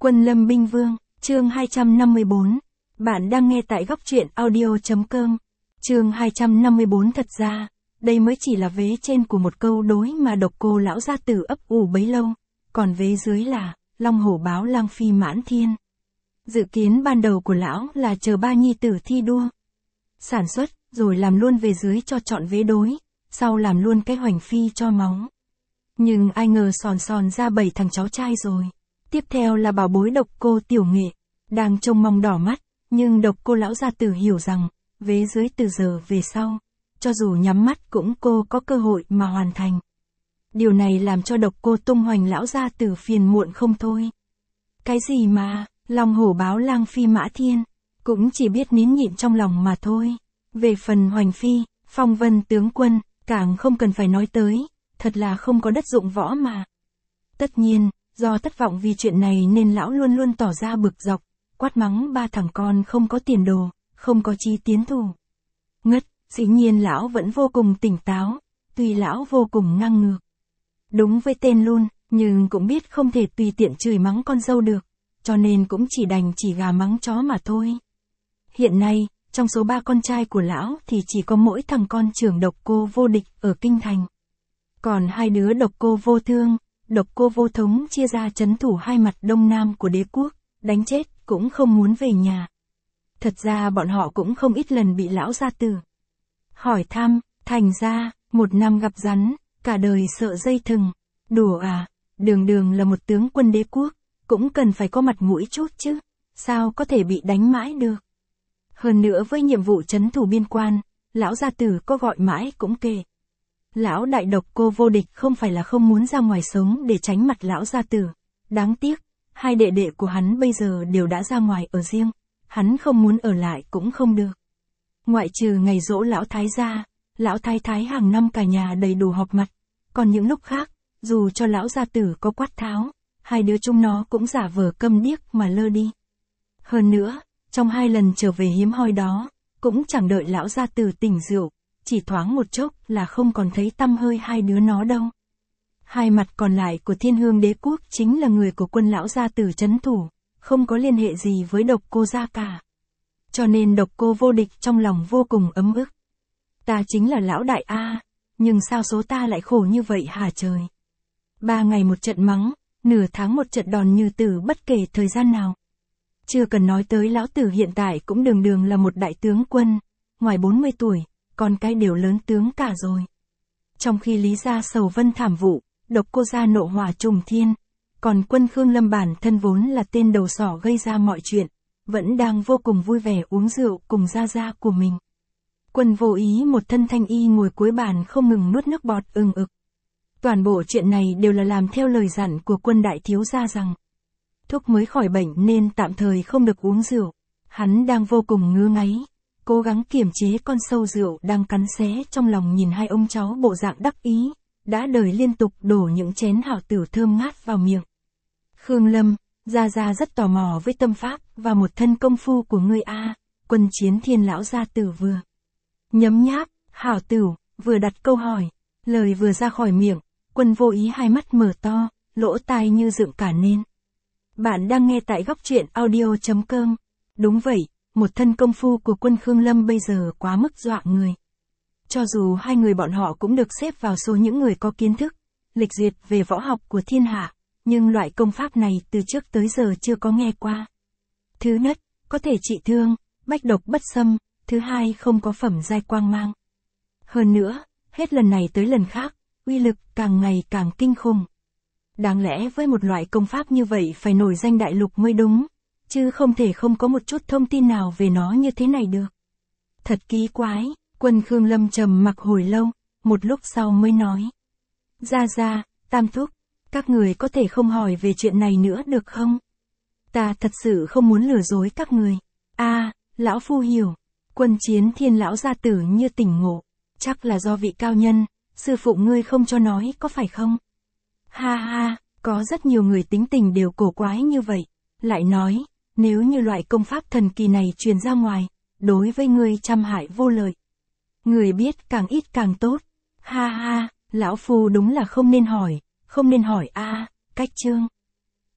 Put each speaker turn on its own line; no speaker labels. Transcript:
Quân Lâm Binh Vương, chương 254. Bạn đang nghe tại góc truyện audio.com. Chương 254. Thật ra, đây mới chỉ là vế trên của một câu đối mà Độc Cô lão gia tử ấp ủ bấy lâu, còn vế dưới là Long hổ báo lang phi mãn thiên. Dự kiến ban đầu của lão là chờ ba nhi tử thi đua, sản xuất, rồi làm luôn về dưới cho chọn vế đối, sau làm luôn cái hoành phi cho máu. Nhưng ai ngờ sòn ra 7 thằng cháu trai rồi. Tiếp theo là bảo bối Độc Cô tiểu nghệ, đang trông mong đỏ mắt, nhưng Độc Cô lão gia tử hiểu rằng, vế dưới từ giờ về sau, cho dù nhắm mắt cũng cô có cơ hội mà hoàn thành. Điều này làm cho Độc Cô tung hoành lão gia tử phiền muộn không thôi. Cái gì mà, Long hổ báo lang phi mã thiên, cũng chỉ biết nín nhịn trong lòng mà thôi. Về phần hoành phi, phong vân tướng quân, càng không cần phải nói tới, thật là không có đất dụng võ mà. Tất nhiên, do thất vọng vì chuyện này nên lão luôn luôn tỏ ra bực dọc, quát mắng ba thằng con không có tiền đồ, không có chí tiến thủ. Ngất, dĩ nhiên lão vẫn vô cùng tỉnh táo, tuy lão vô cùng ngang ngược. Đúng với tên luôn, nhưng cũng biết không thể tùy tiện chửi mắng con dâu được, cho nên cũng chỉ đành chỉ gà mắng chó mà thôi. Hiện nay, trong số 3 con trai của lão thì chỉ có mỗi thằng con trưởng Độc Cô vô địch ở Kinh Thành. Còn hai đứa Độc Cô vô thương, Độc Cô vô thống chia ra trấn thủ hai mặt đông nam của đế quốc, đánh chết cũng không muốn về nhà. Thật ra bọn họ cũng không ít lần bị lão gia tử hỏi thăm, thành ra, 1 năm gặp rắn, cả đời sợ dây thừng. Đùa à, đường là một tướng quân đế quốc, cũng cần phải có mặt mũi chút chứ, sao có thể bị đánh mãi được. Hơn nữa với nhiệm vụ trấn thủ biên quan, lão gia tử có gọi mãi cũng kệ. Lão đại Độc Cô vô địch không phải là không muốn ra ngoài sống để tránh mặt lão gia tử. Đáng tiếc, hai đệ đệ của hắn bây giờ đều đã ra ngoài ở riêng, hắn không muốn ở lại cũng không được. Ngoại trừ ngày giỗ lão thái gia, lão thái hàng năm cả nhà đầy đủ họp mặt, còn những lúc khác, dù cho lão gia tử có quát tháo, hai đứa chúng nó cũng giả vờ câm điếc mà lơ đi. Hơn nữa, trong 2 lần trở về hiếm hoi đó, cũng chẳng đợi lão gia tử tỉnh rượu, chỉ thoáng một chốc là không còn thấy tăm hơi hai đứa nó đâu. Hai mặt còn lại của Thiên Hương đế quốc chính là người của quân lão gia tử trấn thủ, không có liên hệ gì với Độc Cô gia cả. Cho nên Độc Cô vô địch trong lòng vô cùng ấm ức. Ta chính là lão đại A, nhưng sao số ta lại khổ như vậy hả trời. 3 ngày một trận mắng, nửa tháng một trận đòn như tử bất kể thời gian nào. Chưa cần nói tới lão tử hiện tại cũng đường là một đại tướng quân, ngoài 40 tuổi, con cái đều lớn tướng cả rồi. Trong khi Lý gia sầu vân thảm vụ, Độc Cô gia nộ hỏa trùng thiên, còn quân Khương Lâm bản thân vốn là tên đầu sỏ gây ra mọi chuyện, vẫn đang vô cùng vui vẻ uống rượu cùng gia của mình. Quân Vô Ý một thân thanh y ngồi cuối bàn không ngừng nuốt nước bọt ừng ực. Toàn bộ chuyện này đều là làm theo lời dặn của quân đại thiếu gia rằng Thúc mới khỏi bệnh nên tạm thời không được uống rượu. Hắn đang vô cùng ngứa ngáy, cố gắng kiềm chế con sâu rượu đang cắn xé trong lòng nhìn hai ông cháu bộ dạng đắc ý, đã đời liên tục đổ những chén hảo tửu thơm ngát vào miệng. Khương Lâm, gia rất tò mò với tâm pháp và một thân công phu của ngươi a. Quân Chiến Thiên lão gia tử vừa nhấm nháp hảo tửu, vừa đặt câu hỏi, lời vừa ra khỏi miệng, Quân Vô Ý hai mắt mở to, lỗ tai như dựng cả nên. Bạn đang nghe tại góc truyện audio.com. Đúng vậy, một thân công phu của quân Khương Lâm bây giờ quá mức dọa người. Cho dù hai người bọn họ cũng được xếp vào số những người có kiến thức, lịch duyệt về võ học của thiên hạ, nhưng loại công pháp này từ trước tới giờ chưa có nghe qua. Thứ nhất, có thể trị thương, bách độc bất xâm, thứ hai không có phẩm giai quang mang. Hơn nữa, hết lần này tới lần khác, uy lực càng ngày càng kinh khủng. Đáng lẽ với một loại công pháp như vậy phải nổi danh đại lục mới đúng, chứ không thể không có một chút thông tin nào về nó như thế này được. Thật kỳ quái, quân Khương Lâm trầm mặc hồi lâu, một lúc sau mới nói. Gia, Tam Thúc, các người có thể không hỏi về chuyện này nữa được không? Ta thật sự không muốn lừa dối các người. Lão phu hiểu. Quân Chiến Thiên lão gia tử như tỉnh ngộ. Chắc là do vị cao nhân, sư phụ ngươi không cho nói có phải không? Ha, có rất nhiều người tính tình đều cổ quái như vậy. Lại nói, nếu như loại công pháp thần kỳ này truyền ra ngoài, đối với ngươi trăm hại vô lợi. Người biết càng ít càng tốt. Ha, lão phu đúng là không nên hỏi cách chương.